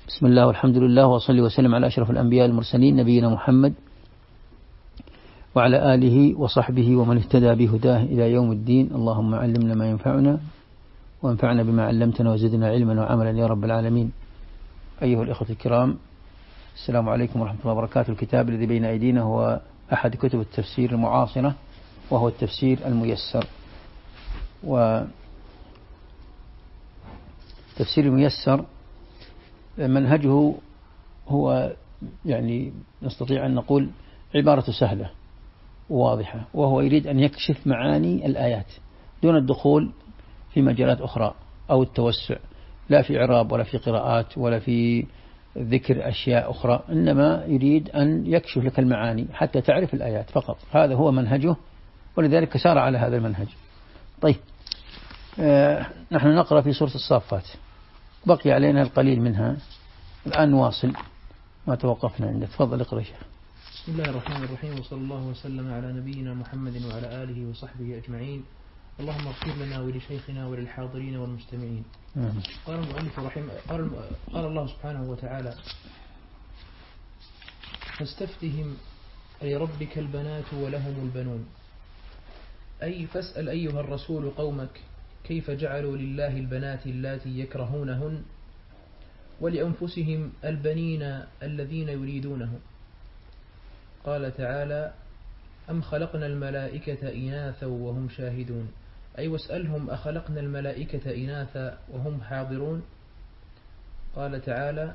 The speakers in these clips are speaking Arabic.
بسم الله والحمد لله وصلي وسلم على أشرف الأنبياء المرسلين نبينا محمد وعلى آله وصحبه ومن اهتدى بهداه إلى يوم الدين. اللهم علمنا ما ينفعنا وانفعنا بما علمتنا وزدنا علما وعملا يا رب العالمين. أيها الإخوة الكرام، السلام عليكم ورحمة الله وبركاته. الكتاب الذي بين أيدينا هو أحد كتب التفسير المعاصرة، وهو التفسير الميسر. وتفسير الميسر منهجه هو يعني نستطيع أن نقول عبارة سهلة وواضحة، وهو يريد أن يكشف معاني الآيات دون الدخول في مجالات أخرى أو التوسع، لا في إعراب ولا في قراءات ولا في ذكر أشياء أخرى، إنما يريد أن يكشف لك المعاني حتى تعرف الآيات فقط. هذا هو منهجه، ولذلك سار على هذا المنهج. طيب، نحن نقرأ في سورة الصافات، بقي علينا القليل منها، الآن نواصل ما توقفنا عنده. تفضل اقرأ شيخ. بسم الله الرحمن الرحيم، وصلى الله وسلم على نبينا محمد وعلى آله وصحبه أجمعين. اللهم اغفر لنا ولشيخنا وللحاضرين والمستمعين. قال المؤلف قال الله سبحانه وتعالى: فاستفتهم لربك البنات ولهم البنون، أي فاسأل أيها الرسول قومك كيف جعلوا لله البنات اللاتي يكرهونهن ولأنفسهم البنين الذين يريدونهم. قال تعالى: أم خلقنا الملائكة إناثا وهم شاهدون، أي واسألهم أخلقنا الملائكة إناثا وهم حاضرون. قال تعالى: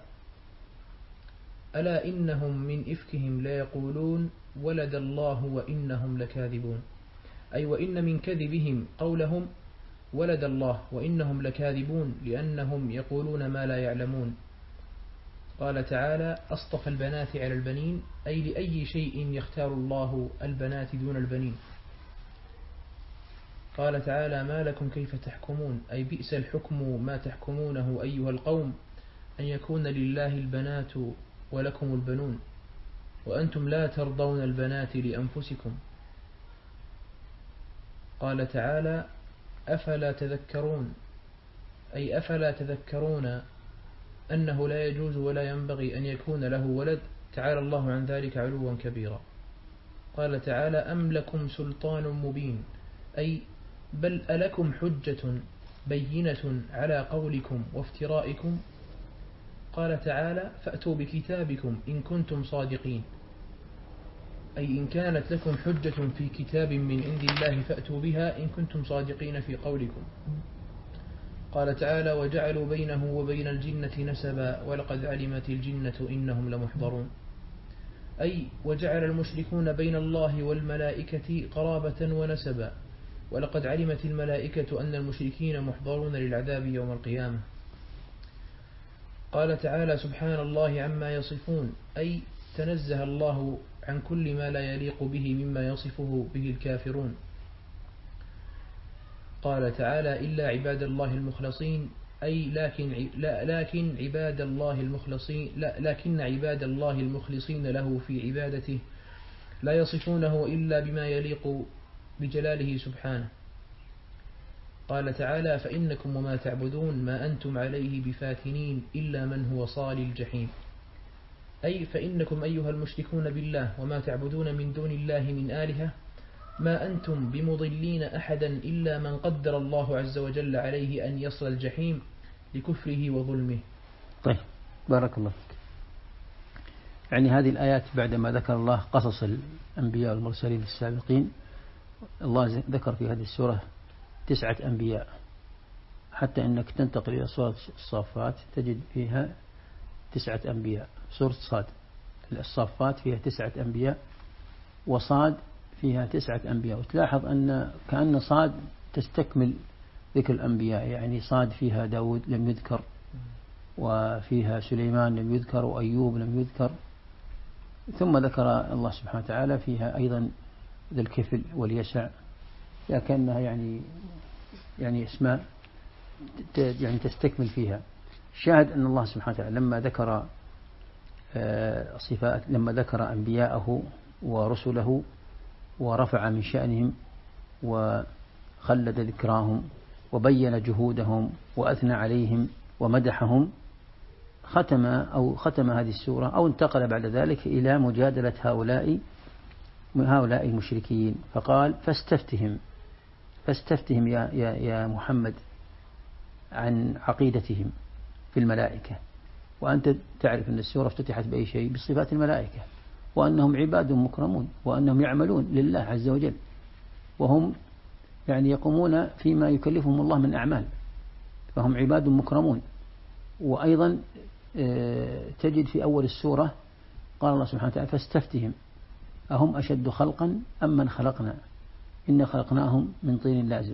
ألا إنهم من إفكهم ليقولون ولد الله وإنهم لكاذبون، أي وإن من كذبهم قولهم ولد الله وإنهم لكاذبون لأنهم يقولون ما لا يعلمون. قال تعالى: أصطفى البنات على البنين، أي لأي شيء يختار الله البنات دون البنين. قال تعالى: ما لكم كيف تحكمون، أي بئس الحكم ما تحكمونه أيها القوم، أن يكون لله البنات ولكم البنون وأنتم لا ترضون البنات لأنفسكم. قال تعالى: أفلا تذكرون، أي أفلا تذكرون أنه لا يجوز ولا ينبغي أن يكون له ولد، تعالى الله عن ذلك علوا كبيرا. قال تعالى: أم لكم سلطان مبين، أي بل ألكم حجة بينة على قولكم وافترائكم. قال تعالى: فأتوا بكتابكم إن كنتم صادقين، أي إن كانت لكم حجة في كتاب من عند الله فأتوا بها إن كنتم صادقين في قولكم. قال تعالى: وجعلوا بينه وبين الجنة نسبا ولقد علمت الجنة إنهم لمحضرون، أي وجعل المشركون بين الله والملائكة قرابة ونسبا ولقد علمت الملائكة أن المشركين محضرون للعذاب يوم القيامة. قال تعالى: سبحان الله عما يصفون، أي تنزه الله عن كل ما لا يليق به مما يصفه به الكافرون. قال تعالى: إلا عباد الله المخلصين، أي لكن عباد الله المخلصين له في عبادته لا يصفونه إلا بما يليق بجلاله سبحانه. قال تعالى: فإنكم وما تعبدون ما أنتم عليه بفاتنين إلا من هو صال الجحيم، أي فإنكم أيها المشركون بالله وما تعبدون من دون الله من آلهة ما أنتم بمضلين أحدا إلا من قدر الله عز وجل عليه أن يصل الجحيم لكفره وظلمه. طيب، بارك الله فيك. يعني هذه الآيات بعدما ذكر الله قصص الأنبياء والمرسلين السابقين، الله ذكر في هذه السورة 9 أنبياء، حتى أنك تنتقل إلى سورة الصافات تجد فيها 9 أنبياء. سورة صاد الصافات فيها 9 أنبياء، وصاد فيها 9 أنبياء. وتلاحظ أن كأن صاد تستكمل ذكر الأنبياء، يعني صاد فيها داود لم يذكر، وفيها سليمان لم يذكر، وأيوب لم يذكر، ثم ذكر الله سبحانه وتعالى فيها أيضا ذا الكفل واليسع، لكنها يعني اسماء يعني تستكمل فيها. شاهد أن الله سبحانه وتعالى لما ذكر صفات، لما ذكر أنبياءه ورسله ورفع من شأنهم وخلد ذكراهم وبين جهودهم وأثنى عليهم ومدحهم، ختم هذه السورة أو انتقل بعد ذلك إلى مجادلة هؤلاء المشركين، فقال فاستفتهم يا محمد عن عقيدتهم في الملائكة. وأنت تعرف أن السورة افتتحت بأي شيء؟ بصفات الملائكة، وأنهم عباد مكرمون، وأنهم يعملون لله عز وجل، وهم يعني يقومون فيما يكلفهم الله من أعمال، فهم عباد مكرمون. وأيضا تجد في أول السورة قال الله سبحانه وتعالى فاستفتهم أهم أشد خلقا أم من خلقنا إن خلقناهم من طين لازم.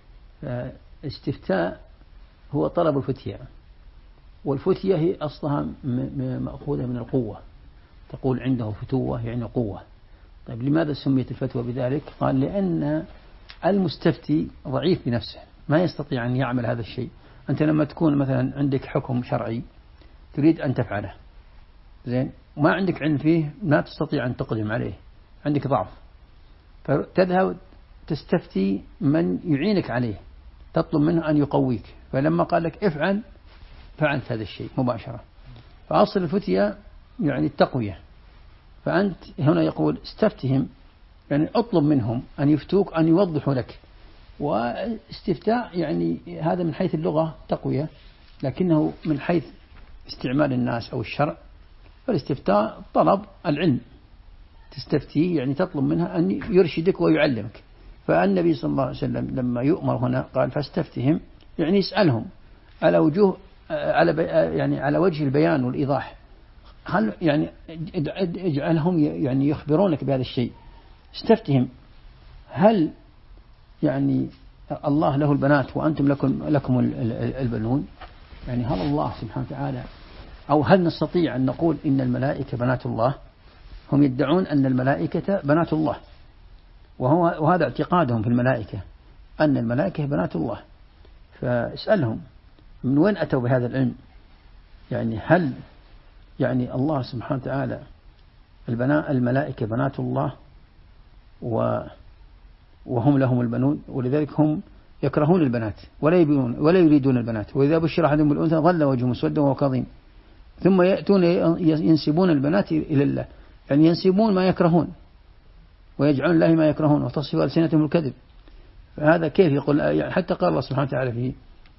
فاستفتاء هو طلب الفتية، والفتية هي أصلها مأخوذة من القوة، تقول عنده فتوة يعني قوة. طيب لماذا سميت الفتوى بذلك؟ قال لأن المستفتي ضعيف بنفسه، ما يستطيع أن يعمل هذا الشيء. أنت لما تكون مثلا عندك حكم شرعي تريد أن تفعله، زين، وما عندك علم فيه، ما تستطيع أن تقدم عليه، عندك ضعف، فتذهب تستفتي من يعينك عليه، تطلب منه أن يقويك. فلما قال لك افعل فعلت هذا الشيء مباشرة. فأصل الفتية يعني التقوية. فأنت هنا يقول استفتهم يعني اطلب منهم أن يفتوك، أن يوضحوا لك. واستفتاء يعني هذا من حيث اللغة تقوية، لكنه من حيث استعمال الناس أو الشرع فالاستفتاء طلب العلم. تستفتيه يعني تطلب منها أن يرشدك ويعلمك. فالنبي صلى الله عليه وسلم لما يؤمر هنا قال فاستفتهم يعني يسألهم على وجوه يعني على وجه البيان والإيضاح. هل يعني اجعلهم يعني يخبرونك بهذا الشيء. استفتهم هل يعني الله له البنات وأنتم لكم البنون؟ يعني هل الله سبحانه وتعالى، أو هل نستطيع أن نقول إن الملائكة بنات الله؟ هم يدعون أن الملائكة بنات الله، وهذا اعتقادهم في الملائكة، أن الملائكة بنات الله. فاسألهم من وين أتوا بهذا العلم؟ يعني هل يعني الله سبحانه وتعالى الملائكة بنات الله وهم لهم البنون؟ ولذلك هم يكرهون البنات ولا يريدون البنات. وإذا بشر أحدهم بالأنثى ظل وجهه مسودا وهو كظيم. ثم يأتون ينسبون البنات إلى الله، يعني ينسبون ما يكرهون ويجعلون الله ما يكرهون وتصف ألسنتهم الكذب. فهذا كيف يقول؟ يعني حتى قال الله سبحانه وتعالى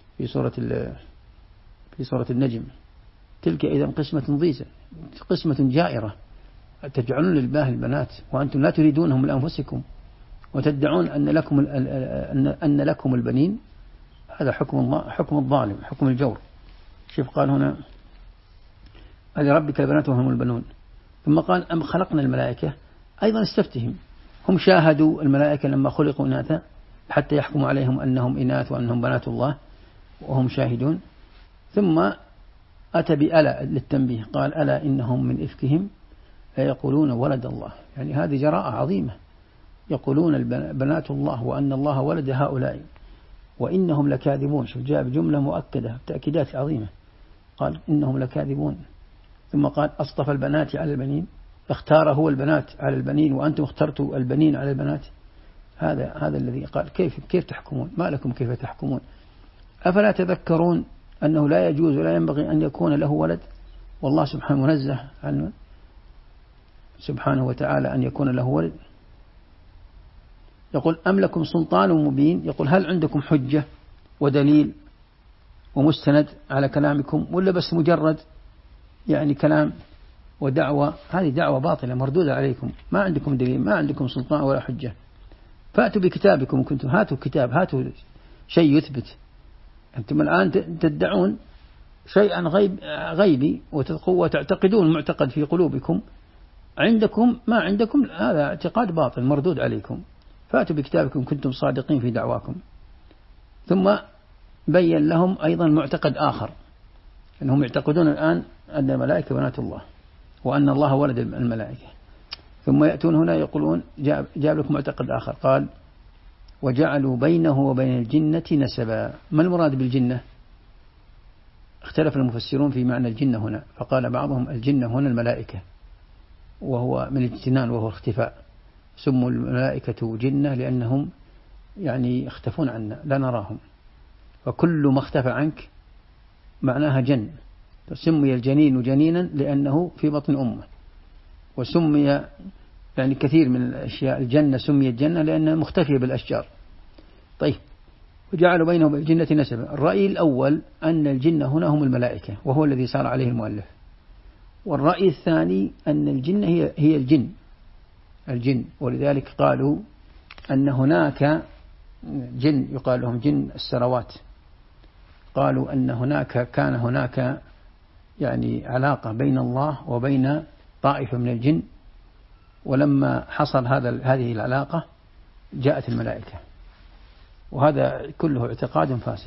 في سورة النجم تلك إذا قسمة ضيزى، قسمة جائرة، تجعلون لله البنات وأنتم لا تريدونهم لأنفسكم وتدعون أن لكم البنين. هذا حكم الظالم، حكم الجور. شوف قال هنا لربك البنات وهم البنون. ثم قال أم خلقنا الملائكة، أيضا استفتهم. هم شاهدوا الملائكة لما خلقوا إناثا حتى يحكموا عليهم أنهم إناث وأنهم بنات الله وهم شاهدون. ثم أتى بألا للتنبيه، قال ألا إنهم من إفكهم يقولون ولد الله. يعني هذه جراءة عظيمة، يقولون بنات الله وأن الله ولد هؤلاء وإنهم لكاذبون. شوف جاء بجملة مؤكدة تأكيدات عظيمة، قال إنهم لكاذبون. ثم قال أصطفى البنات على البنين، اختار هو البنات على البنين وأنتم اخترتوا البنين على البنات. هذا الذي قال كيف تحكمون؟ ما لكم كيف تحكمون؟ أفلا تذكرون أنه لا يجوز ولا ينبغي أن يكون له ولد، والله سبحانه منزه عنه سبحانه وتعالى أن يكون له ولد. يقول أم لكم سلطان مبين، يقول هل عندكم حجة ودليل ومستند على كلامكم، ولا بس مجرد يعني كلام ودعوة؟ هذه دعوة باطلة مردودة عليكم، ما عندكم دليل، ما عندكم سلطان ولا حجة. فأتوا بكتابكم كنتم، هاتوا كتاب، هاتوا شيء يثبت. أنتم الآن تدعون شيئا غيبي وتعتقدون معتقد في قلوبكم، عندكم ما عندكم، هذا اعتقاد باطل مردود عليكم. فأتوا بكتابكم كنتم صادقين في دعواكم. ثم بين لهم أيضا معتقد آخر، أنهم يعتقدون الآن أن الملائكة بنات الله وأن الله ولد الملائكة. ثم يأتون هنا يقولون جاب لكم معتقد آخر، قال وجعلوا بينه وبين الجنة نسبا. ما المراد بالجنة؟ اختلف المفسرون في معنى الجنة هنا، فقال بعضهم الجنة هنا الملائكة، وهو من الاجتنان وهو اختفاء. سموا الملائكة جنة لأنهم يعني يختفون عنا لا نراهم، وكل ما اختفى عنك معناها جن. سمي الجنين جنينا لأنه في بطن أمه، وسمي يعني كثير من الأشياء، الجنة سميت جنة لأنها مختفية بالأشجار. طيب، وجعلوا بينه وبين الجنة نسبا. الرأي الأول أن الجنة هنا هم الملائكة، وهو الذي صار عليه المؤلف. والرأي الثاني أن الجنة هي الجن، ولذلك قالوا أن هناك جن يقال لهم جن السروات، قالوا أن كان هناك يعني علاقة بين الله وبين طائفة من الجن، ولما حصل هذه العلاقة جاءت الملائكة، وهذا كله اعتقاد فاسد.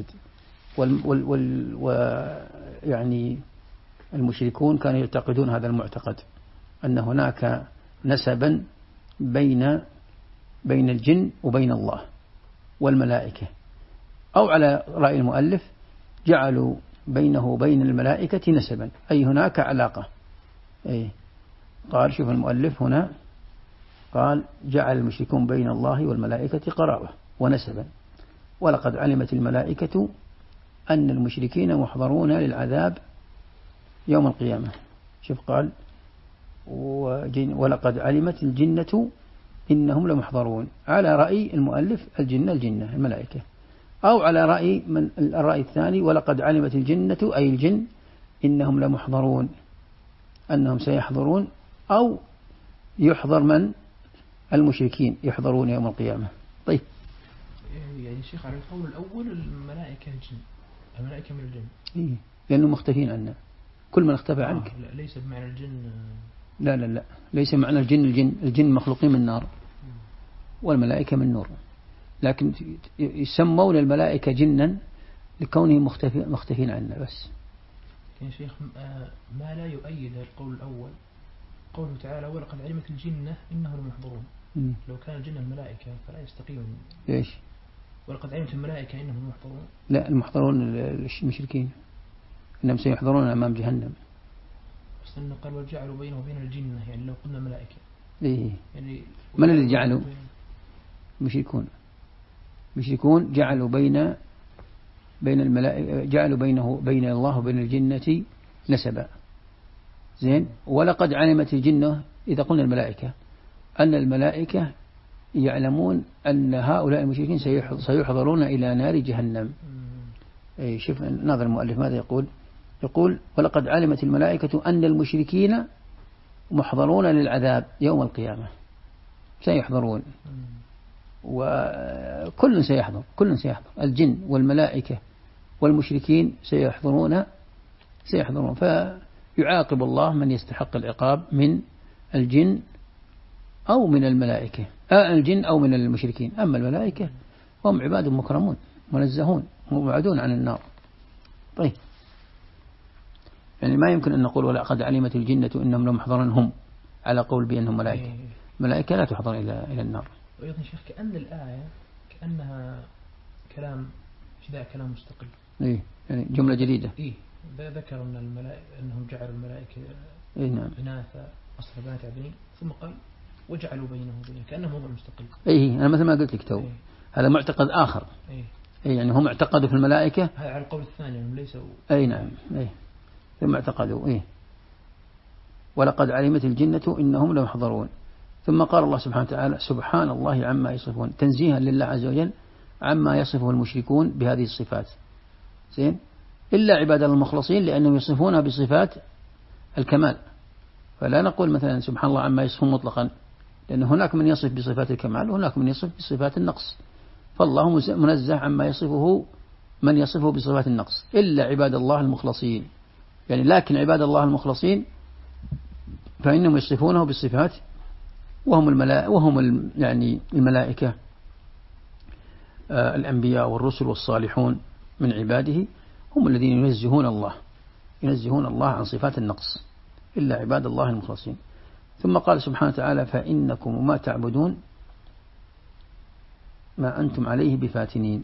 يعني المشركون كانوا يعتقدون هذا المعتقد، أن هناك نسبا بين الجن وبين الله والملائكة، أو على رأي المؤلف جعلوا بينه وبين الملائكة نسبا، أي هناك علاقة. قال شوف المؤلف هنا قال جعل المشركون بين الله والملائكة قرابة ونسبا، ولقد علمت الملائكة أن المشركين محضرون للعذاب يوم القيامة. شوف قال ولقد علمت الجنة إنهم لمحضرون، على رأي المؤلف الجنة الملائكة، أو على رأي الرأي الثاني ولقد علمت الجنة أي الجن إنهم لمحضرون، أنهم سيحضرون، أو يحضر من المشركين يحضرون يوم القيامة. طيب، يعني الشيخ على القول الأول الملائكة الجن، الملائكة من الجن، لأنهم مختفين عنا، كل من اختفى عنك. لا ليس بمعنى الجن، لا ليس معنى الجن مخلوقين من نار والملائكة من نور، لكن يسمون الملائكة جنا لكونهم مختفين عنا بس. يا شيخ ما لا يؤيد القول الأول قوله تعالى ولقد علمت الجنة إنهم لمحضرون. لو كان الجن الملائكة فلا يستقيم. ليش؟ ولقد علمت الملائكة إنهم محضرون. لا، المحضرون المشركين إنهم سيحضرون أمام جهنم. بس إنه قال وجعلوا بينه وبين الجنة، يعني لو قلنا ملائكة. يعني من اللي جعلوا؟ مشركون جعلوا بين الملائكة، جعلوا بين الله وبين الجنة نسبا. زين. ولقد علمت الجنة، إذا قلنا الملائكة، أن الملائكة يعلمون أن هؤلاء المشركين سيحضرون إلى نار جهنم. شوف ناظر المؤلف ماذا يقول ولقد علمت الملائكة أن المشركين محضرون للعذاب يوم القيامة، سيحضرون، وكل سيحضر الجن والملائكة والمشركين سيحضرون، فيعاقب الله من يستحق العقاب من الجن أو من الملائكة، الجن أو من المشركين. أما الملائكة هم عباد مكرمون منزهون مبعدون عن النار. طيب، يعني ما يمكن أن نقول ولقد علمت الجنة إنهم لم يحضرون هم على قول بأنهم ملائكة لا تحضر إلى النار. وأيضا شيخ كأن الآية كأنها كلام مستقل. يعني جملة جديدة. ذكر أن أنهم جعلوا الملائكة نعم إناثا أصل بنات عبنين، ثم قال وجعلوا بينه وبينه، كأنه موضوع مستقل. أنا مثل ما قلت لك تو، هذا معتقد آخر. يعني هم اعتقدوا في الملائكة، هذا على القول الثاني هم ليسوا. نعم. ثم اعتقدوا. ولقد علمت الجنة إنهم لمحضرون. ثم قال الله سبحانه وتعالى سبحان الله عما يصفون، تنزيها لله عز وجل عما يصفه المشركون بهذه الصفات. زين. إلا عباد المخلصين لأنهم يصفونها بصفات الكمال، فلا نقول مثلا سبحان الله عما يصفون مطلقا، لأن هناك من يصف بصفات الكمال وهناك من يصف بصفات النقص، فالله منزه عما يصفه من يصفه بصفات النقص إلا عباد الله المخلصين. يعني لكن عباد الله المخلصين فإنهم يصفونه بالصفات، وهم يعني الملائكة، الأنبياء والرسل والصالحون من عباده هم الذين ينزهون الله عن صفات النقص إلا عباد الله المخلصين. ثم قال سبحانه وتعالى فإنكم وما تعبدون ما أنتم عليه بفاتنين.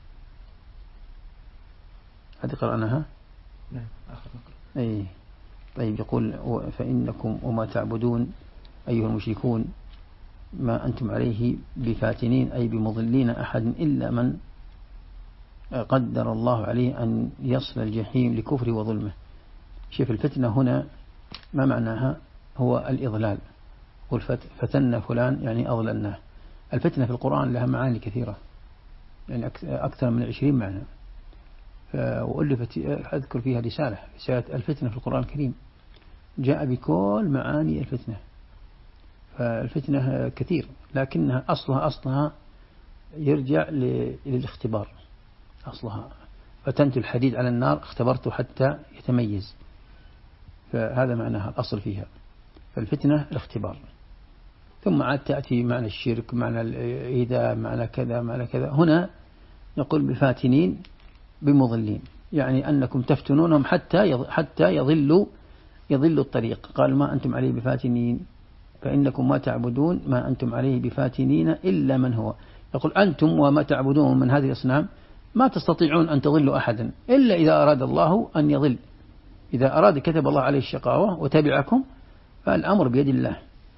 هذه قرأناها؟ نعم آخر نقرأ. طيب، يقول فإنكم وما تعبدون أيها المشركون ما أنتم عليه بفاتنين، أي بمضلين أحد إلا من قدر الله عليه أن يصل الجحيم لكفر وظلمه. شوف الفتنة هنا ما معناها؟ هو الإضلال. قل فتنا فلان يعني أضللناه. الفتنة في القرآن لها معاني كثيرة، يعني أكثر من 20 معنى، وألفت أذكر فيها رسالة الفتنة في القرآن الكريم، جاء بكل معاني الفتنة. فالفتنة كثير، لكنها أصلها يرجع للاختبار. أصلها فتنت الحديد على النار اختبرته حتى يتميز، فهذا معناها الأصل فيها. فالفتنة الاختبار، ثم عاد تأتي معنى الشرك، معنى الإيذاء، معنى كذا معنى كذا. هنا يقول بفاتنين بمضلين، يعني أنكم تفتنونهم حتى يضلوا الطريق. قال ما أنتم عليه بفاتنين فإنكم ما تعبدون ما أنتم عليه بفاتنين إلا من هو. يقول أنتم وما تعبدون من هذه الأصنام ما تستطيعون أن تضلوا أحدا إلا إذا أراد الله أن يضل. إذا أراد كتب الله عليه الشقاوة وتبعكم، فالأمر بيد الله.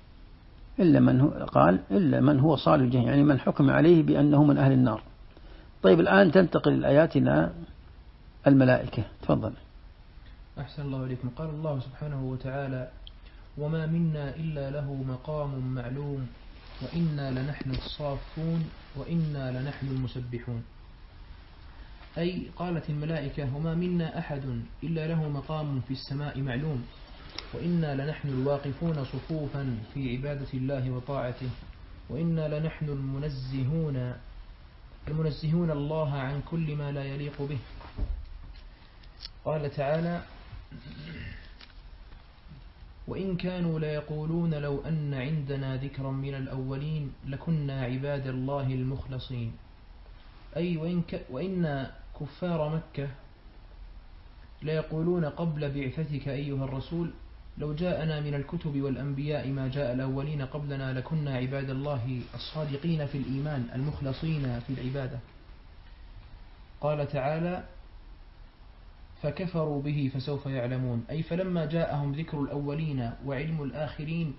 إلا من هو صال الجحيم، يعني من حكم عليه بأنه من أهل النار. طيب الآن تنتقل الآيات إلى الملائكة. تفضل. أحسن الله إليكم. قال الله سبحانه وتعالى وما منا إلا له مقام معلوم وإنا لنحن الصافون وإنا لنحن المسبحون. أي قالت الملائكة وما منا أحد إلا له مقام في السماء معلوم وإنا لنحن الواقفون صفوفا في عبادة الله وطاعته وإنا لنحن المنزهون الله عن كل ما لا يليق به. قال تعالى وإن كانوا ليقولون لو أن عندنا ذكرا من الأولين لكنا عباد الله المخلصين. أي وإن كفار مكة ليقولون قبل بعثتك أيها الرسول لو جاءنا من الكتب والأنبياء ما جاء الأولين قبلنا لكنا عباد الله الصادقين في الإيمان المخلصين في العبادة. قال تعالى فكفروا به فسوف يعلمون. أي فلما جاءهم ذكر الأولين وعلم الآخرين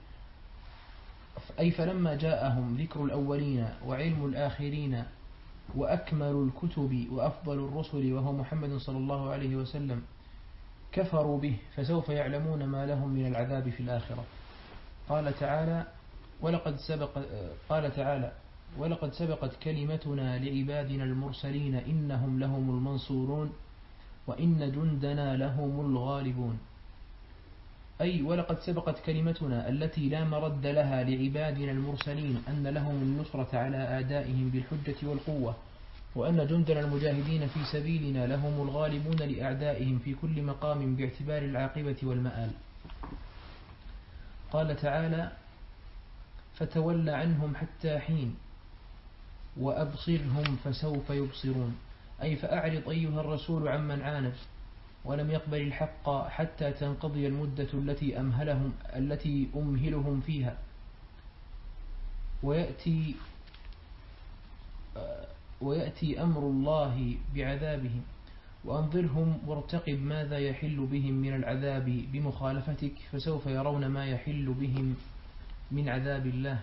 وعلم الآخرين وأكمل الكتب وأفضل الرسل وهو محمد صلى الله عليه وسلم كفروا به فسوف يعلمون ما لهم من العذاب في الآخرة. قال تعالى ولقد سبقت كلمتنا لعبادنا المرسلين إنهم لهم المنصورون وإن جندنا لهم الغالبون. أي ولقد سبقت كلمتنا التي لا مرد لها لعبادنا المرسلين أن لهم النصرة على أعدائهم بالحجة والقوة وأن جندنا المجاهدين في سبيلنا لهم الغالبون لأعدائهم في كل مقام باعتبار العاقبة والمآل. قال تعالى فتول عنهم حتى حين وأبصرهم فسوف يبصرون. أي فأعرض أيها الرسول عمن عاند ولم يقبل الحق حتى تنقضي المدة التي أمهلهم فيها ويأتي أمر الله بعذابهم وأنظرهم وارتقب ماذا يحل بهم من العذاب بمخالفتك فسوف يرون ما يحل بهم من عذاب الله.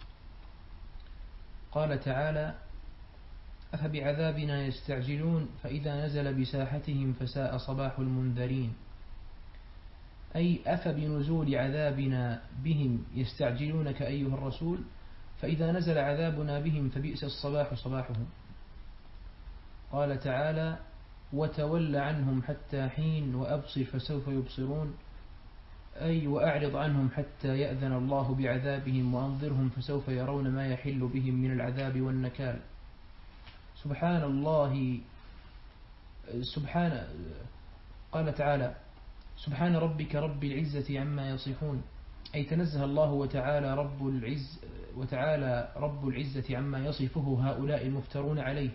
قال تعالى أفبعذابنا يستعجلون فإذا نزل بساحتهم فساء صباح المنذرين. أي أفبنزول عذابنا بهم يستعجلونك أيها الرسول فإذا نزل عذابنا بهم فبئس الصباح صباحهم. قال تعالى وتول عنهم حتى حين وأبصر فسوف يبصرون. أي وأعرض عنهم حتى يأذن الله بعذابهم وأنظرهم فسوف يرون ما يحل بهم من العذاب والنكال. سبحان الله قال تعالى سبحان ربك رب العزة عما يصفون. أي تنزه الله وتعالى رب العزة عما يصفه هؤلاء المفترون عليه.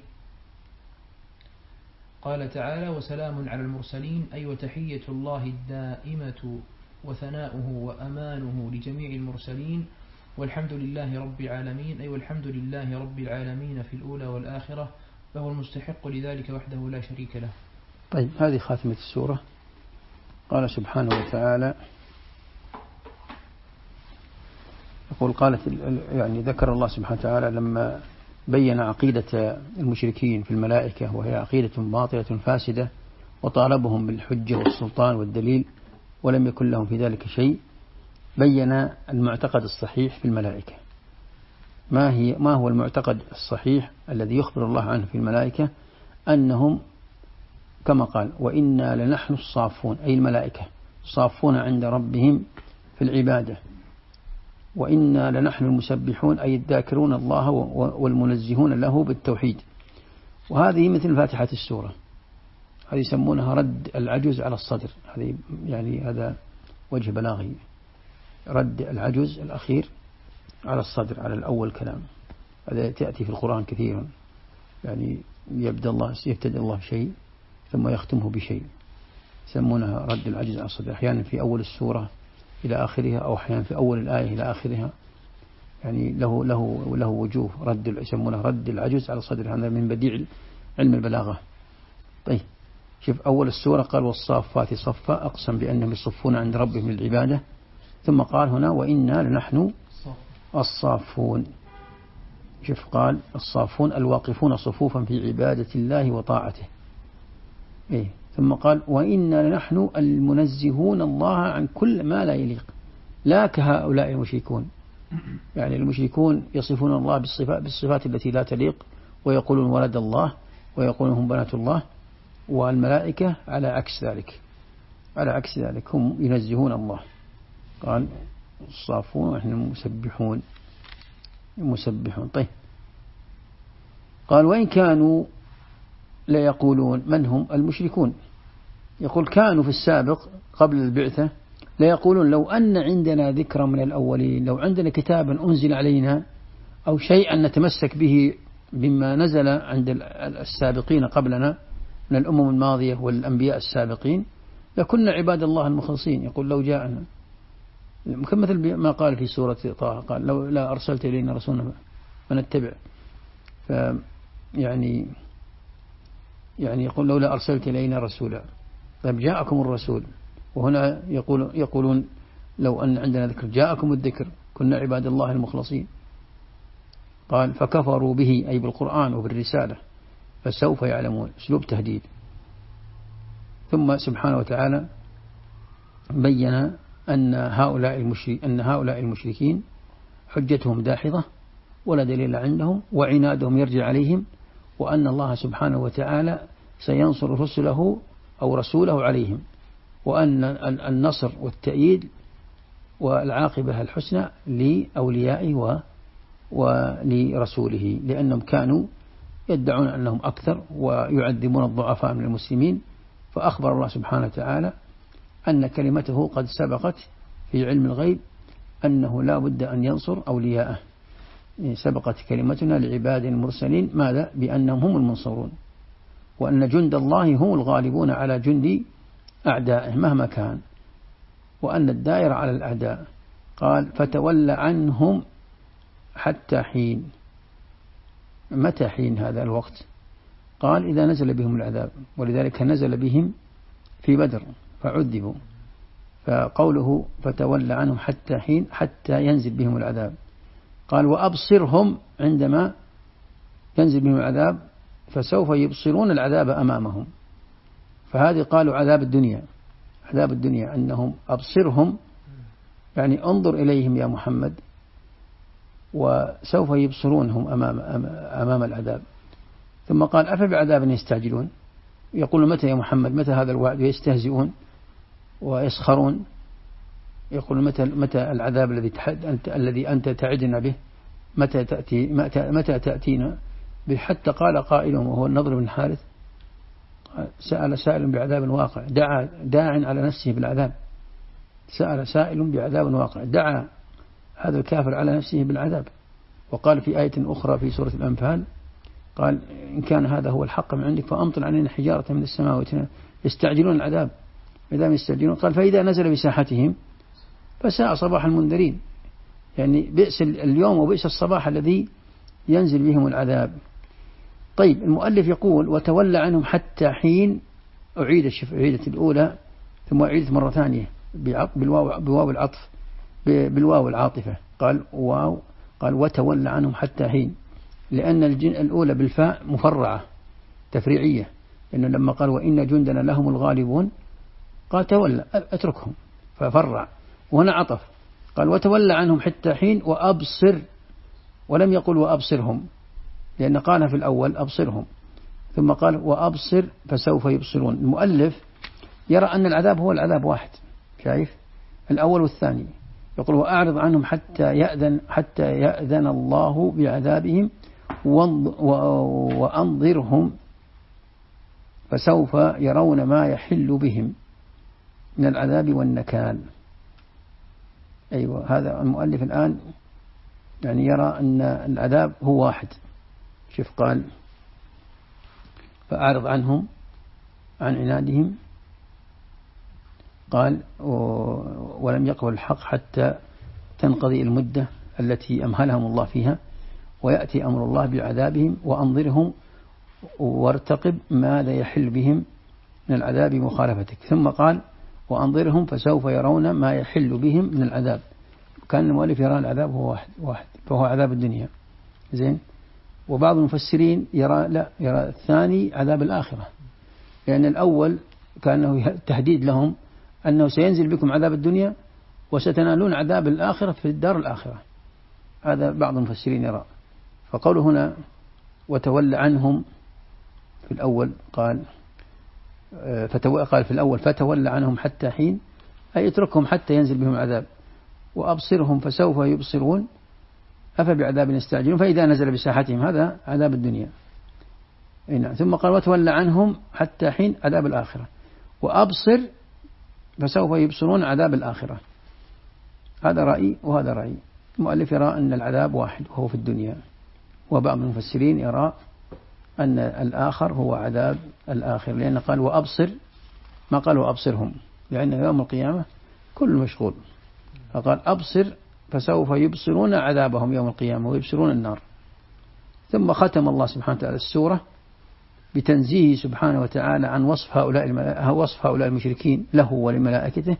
قال تعالى وسلام على المرسلين. أي وتحية الله الدائمة وثناؤه وأمانه لجميع المرسلين والحمد لله رب العالمين. أي والحمد لله رب العالمين في الأولى والآخرة فهو المستحق لذلك وحده لا شريك له. طيب هذه خاتمة السورة. قال سبحانه وتعالى يقول يعني ذكر الله سبحانه وتعالى لما بين عقيدة المشركين في الملائكة وهي عقيدة باطلة فاسدة وطالبهم بالحجة والسلطان والدليل ولم يكن لهم في ذلك شيء. بين المعتقد الصحيح في الملائكة. ما هو المعتقد الصحيح الذي يخبر الله عنه في الملائكة؟ أنهم كما قال وإنا لنحن الصافون، أي الملائكة صافون عند ربهم في العبادة. وإنا لنحن المسبحون، أي الذاكرون الله والمنزهون له بالتوحيد. وهذه مثل فاتحة السورة، هذه يسمونها رد العجز على الصدر. هذه يعني هذا وجه بلاغي، رد العجز الأخير على الصدر على الأول كلام. هذا تأتي في القرآن كثيرا، يعني يبتدأ الله شيء ثم يختمه بشيء، يسمونها رد العجز على الصدر. أحيانا في أول السورة إلى آخرها، أو أحيانا في أول الآية إلى آخرها، يعني له وجوه. يسمونها رد العجز على الصدر. هذا من بديع علم البلاغة. طيب شوف أول السورة قال والصافات صفا، أقسم بأنهم يصفون عند ربهم العبادة. ثم قال هنا وإنا لنحن الصافون. شوف قال الصافون الواقفون صفوفا في عبادة الله وطاعته. ثم قال وإنا لنحن المنزهون الله عن كل ما لا يليق، لا كهؤلاء المشركون. يعني المشركون يصفون الله بالصفات التي لا تليق، ويقولون ولد الله، ويقولون هم بنات الله. والملائكة على عكس ذلك، هم ينزهون الله. قال الصافون ونحن المسبحون. طيب قال وإن كانوا ليقولون، من هم المشركون؟ يقول كانوا في السابق قبل البعثة ليقولون لو أن عندنا ذكرا من الأولين، لو عندنا كتابا أنزل علينا أو شيئا نتمسك به بما نزل عند السابقين قبلنا من الأمم الماضية والأنبياء السابقين لكنا عباد الله المخلصين. يقول لو جاءنا، مثل ما قال في سورة طه، قال لو لا أرسلت إلينا رسولا فنتبع. يعني يقول لولا أرسلت إلينا رسولا. طيب جاءكم الرسول، وهنا يقولون لو أن عندنا ذكر، جاءكم الذكر كنا عباد الله المخلصين. قال فكفروا به، أي بالقرآن وبالرسالة، فسوف يعلمون. أسلوب تهديد. ثم سبحانه وتعالى بين أن هؤلاء المشركين حجتهم داحضة ولا دليل عندهم، وعنادهم يرجع عليهم، وأن الله سبحانه وتعالى سينصر رسله أو رسوله عليهم، وأن النصر والتأييد والعاقبة الحسنى لأوليائه ولرسوله، لأنهم كانوا يدعون أنهم أكثر ويعذبون الضعفاء من المسلمين. فأخبر الله سبحانه وتعالى أن كلمته قد سبقت في علم الغيب، أنه لا بد أن ينصر أولياءه. سبقت كلمتنا لعباد المرسلين ماذا؟ بأنهم هم المنصرون، وأن جند الله هم الغالبون على جند أعدائه مهما كان، وأن الدائرة على الأعداء. قال فتولى عنهم حتى حين. متى حين هذا الوقت؟ قال إذا نزل بهم العذاب، ولذلك نزل بهم في بدر فعذبوا. فقوله فتولى عنهم حتى حين، حتى ينزل بهم العذاب. قال وأبصرهم عندما ينزل بهم العذاب، فسوف يبصرون العذاب أمامهم. فهذه قالوا عذاب الدنيا أنهم أبصرهم، يعني انظر إليهم يا محمد، وسوف يبصرونهم أمام العذاب. ثم قال أفبعذاب يستعجلون، يقول متى يا محمد، متى هذا الوعد؟ ويستهزئون ويسخرون، يقول متى العذاب الذي أنت تعدنا به، متى تأتينا به؟ حتى قال قائلهم وهو النضر بن حارث، سأل سائل بعذاب واقع، داع على نفسه بالعذاب. سأل سائل بعذاب واقع، دعا هذا الكافر على نفسه بالعذاب. وقال في آية أخرى في سورة الأنفال، قال إن كان هذا هو الحق من عندك فأمطر علينا حجارة من السماء. يستعجلون العذاب، إذا يستعجلون. قال فإذا نزل بساحتهم فساء صباح المنذرين، يعني بئس اليوم وبئس الصباح الذي ينزل بهم العذاب. طيب المؤلف يقول وتولى عنهم حتى حين، أعيدت الأولى ثم أعيدت مرة ثانية بواو العطف، بالواو العاطفة. قال وتولى عنهم حتى حين، لأن الأولى بالفاء مفرعة تفريعية، لأنه لما قال وإن جندنا لهم الغالبون قال تولى اتركهم، ففرع، وهنا عطف قال وتولى عنهم حتى حين وأبصر، ولم يقل وأبصرهم، لأن قال في الأول أبصرهم ثم قال وأبصر فسوف يبصرون. المؤلف يرى أن العذاب هو العذاب واحد، شايف الأول والثاني، يقول وأعرض عنهم حتى يأذن الله بعذابهم وأنظرهم فسوف يرون ما يحل بهم من العذاب والنكال. أيوة، هذا المؤلف الآن يعني يرى أن العذاب هو واحد. شوف قال فأعرض عنهم عن عنادهم، قال ولم يقبل الحق حتى تنقضي المدة التي أمهلهم الله فيها ويأتي أمر الله بعذابهم وأنظرهم وارتقب ماذا يحل بهم من العذاب مخالفتك. ثم قال وأنظرهم فسوف يرون ما يحل بهم من العذاب. كان المؤلف يرى العذاب هو واحد فهو عذاب الدنيا، زين. وبعض المفسرين يرى الثاني عذاب الآخرة، لأن الأول كانه تهديد لهم أنه سينزل بكم عذاب الدنيا وستنالون عذاب الآخرة في الدار الآخرة. هذا بعض المفسرين يرى. فقوله هنا وتولى عنهم في الأول قال في الأول فتولى عنهم حتى حين، أي اتركهم حتى ينزل بهم عذاب. وأبصرهم فسوف يبصرون أفبعذاب يستعجلون فإذا نزل بساحتهم، هذا عذاب الدنيا. ثم قال وتولى عنهم حتى حين عذاب الآخرة، وأبصر فسوف يبصرون عذاب الآخرة. هذا رأي وهذا رأي. المؤلف يرى أن العذاب واحد وهو في الدنيا، وبعض المفسرين يرى أن الآخر هو عذاب الآخر، لأن قال وأبصر ما قال وأبصرهم، لأن يوم القيامة كل مشغول، فقال أبصر فسوف يبصرون عذابهم يوم القيامة ويبصرون النار. ثم ختم الله سبحانه وتعالى السورة بتنزيه سبحانه وتعالى عن وصف هؤلاء المشركين له ولملائكته،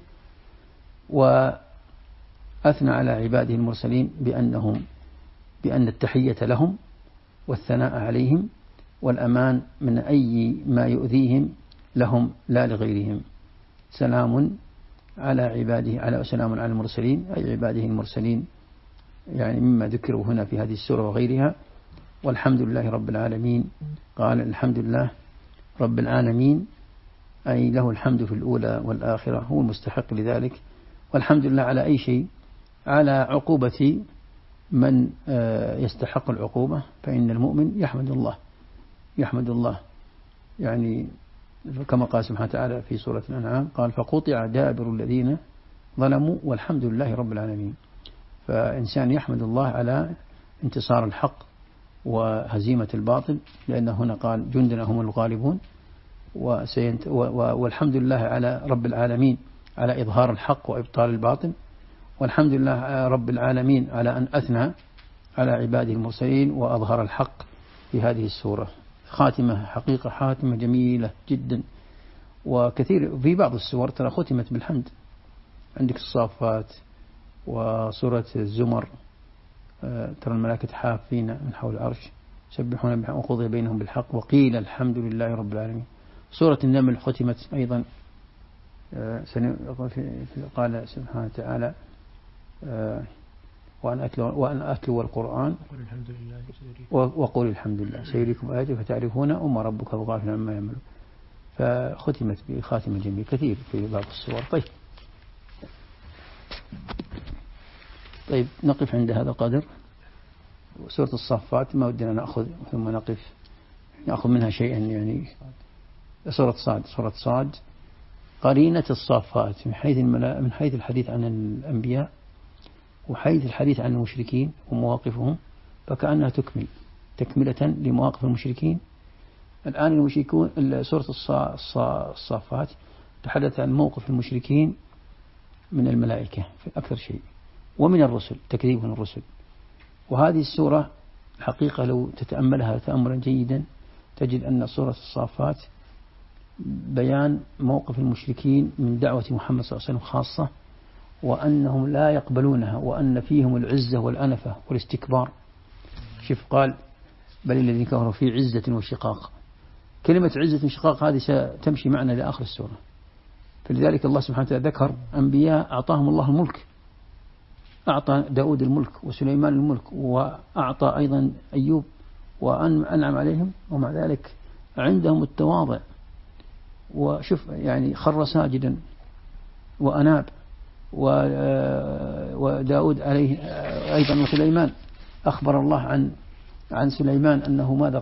وأثنى على عباده المرسلين بأن التحية لهم والثناء عليهم والأمان من أي ما يؤذيهم لهم لا لغيرهم. سلام على عباده سلام على المرسلين، أي عباده المرسلين، يعني مما ذكروا هنا في هذه السورة وغيرها. والحمد لله رب العالمين. قال الحمد لله رب العالمين، أي له الحمد في الأولى والآخرة، هو المستحق لذلك. والحمد لله على أي شيء، على عقوبة من يستحق العقوبة، فإن المؤمن يحمد الله يعني كما قال سبحانه وتعالى في سورة الأنعام قال فقطع دابر الذين ظلموا والحمد لله رب العالمين. فإنسان يحمد الله على انتصار الحق وهزيمة الباطل، لأن هنا قال جندنا هم الغالبون، والحمد لله على رب العالمين على إظهار الحق وإبطال الباطل. والحمد لله رب العالمين على أن أثنى على عباده المرسلين وأظهر الحق في هذه السورة. خاتمة حقيقة حاتمة جميلة جدا، وكثير في بعض السور ترى ختمت بالحمد. عندك الصافات وسورة الزمر ترى الملائكة حافين من حول العرش يسبحون بحمده وقضي بينهم بالحق وقيل الحمد لله رب العالمين. سورة النمل ختمت أيضا قال سبحانه وتعالى وأن أتلو القرآن وقول الحمد لله سيريكم آياته فتعرفون أم ربك وغافل عما يعملون. فختمت بخاتمة جميلة كثير في بعض السور. طيب نقف عند هذا القدر. سورة الصافات ما ودنا نأخذ ثم نأخذ منها شيئا، يعني سورة صاد قرينة الصافات من حيث الحديث عن الأنبياء وحيث الحديث عن المشركين ومواقفهم، فكأنها تكملة لمواقف المشركين. الآن المشركون سورة الصافات تحدث عن موقف المشركين من الملائكة في أكثر شيء، ومن الرسل تكذيبهم الرسل. وهذه السورة الحقيقة لو تتأملها تأملا جيدا تجد أن سورة الصافات بيان موقف المشركين من دعوة محمد صلى الله عليه وسلم خاصة، وأنهم لا يقبلونها، وأن فيهم العزة والأنفة والاستكبار. شوف قال بل الذين كفروا في عزة وشقاق. كلمة عزة وشقاق هذه ستمشي معنا لآخر السورة، فلذلك الله سبحانه وتعالى ذكر أنبياء أعطاهم الله الملك، أعطى داود الملك وسليمان الملك، وأعطى أيضا أيوب وأنعم عليهم، ومع ذلك عندهم التواضع. وشوف يعني خر ساجدا وأناب. وداود عليه أيضا وسليمان أخبر الله عن سليمان أنه ماذا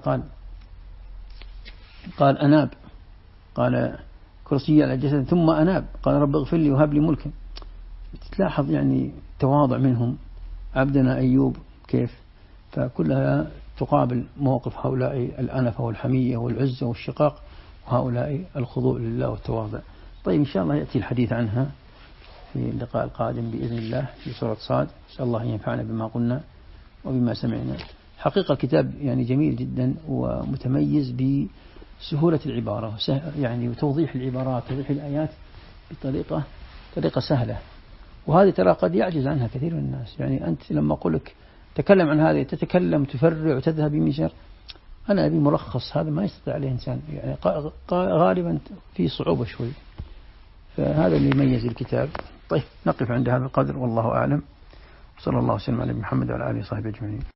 قال أناب، قال كرسي على الجسد ثم أناب، قال رب اغفر لي وهب لي ملكا. تلاحظ يعني تواضع منهم. عبدنا أيوب كيف، فكلها تقابل موقف هؤلاء الأنفة والحمية والعزة والشقاق، وهؤلاء الخضوع لله والتواضع. طيب إن شاء الله يأتي الحديث عنها في اللقاء القادم بإذن الله في سورة صاد. نسأل الله أن ينفعنا بما قلنا وبما سمعنا. حقيقة كتاب يعني جميل جدا ومتميز بسهولة العبارة، يعني وتوضيح العبارات، توضيح الآيات بطريقة سهلة. وهذه ترى قد يعجز عنها كثير من الناس. يعني أنت لما أقول لك تكلم عن هذه، تتكلم تفرع وتذهب بمشار، أنا أبي ملخص، هذا ما يستطيع عليه إنسان، يعني غالبا في صعوبة شوي. فهذا اللي يميز الكتاب. طيب نقف عند هذا القدر، والله أعلم. صلى الله وسلم على محمد وعلى آله وصحبه أجمعين.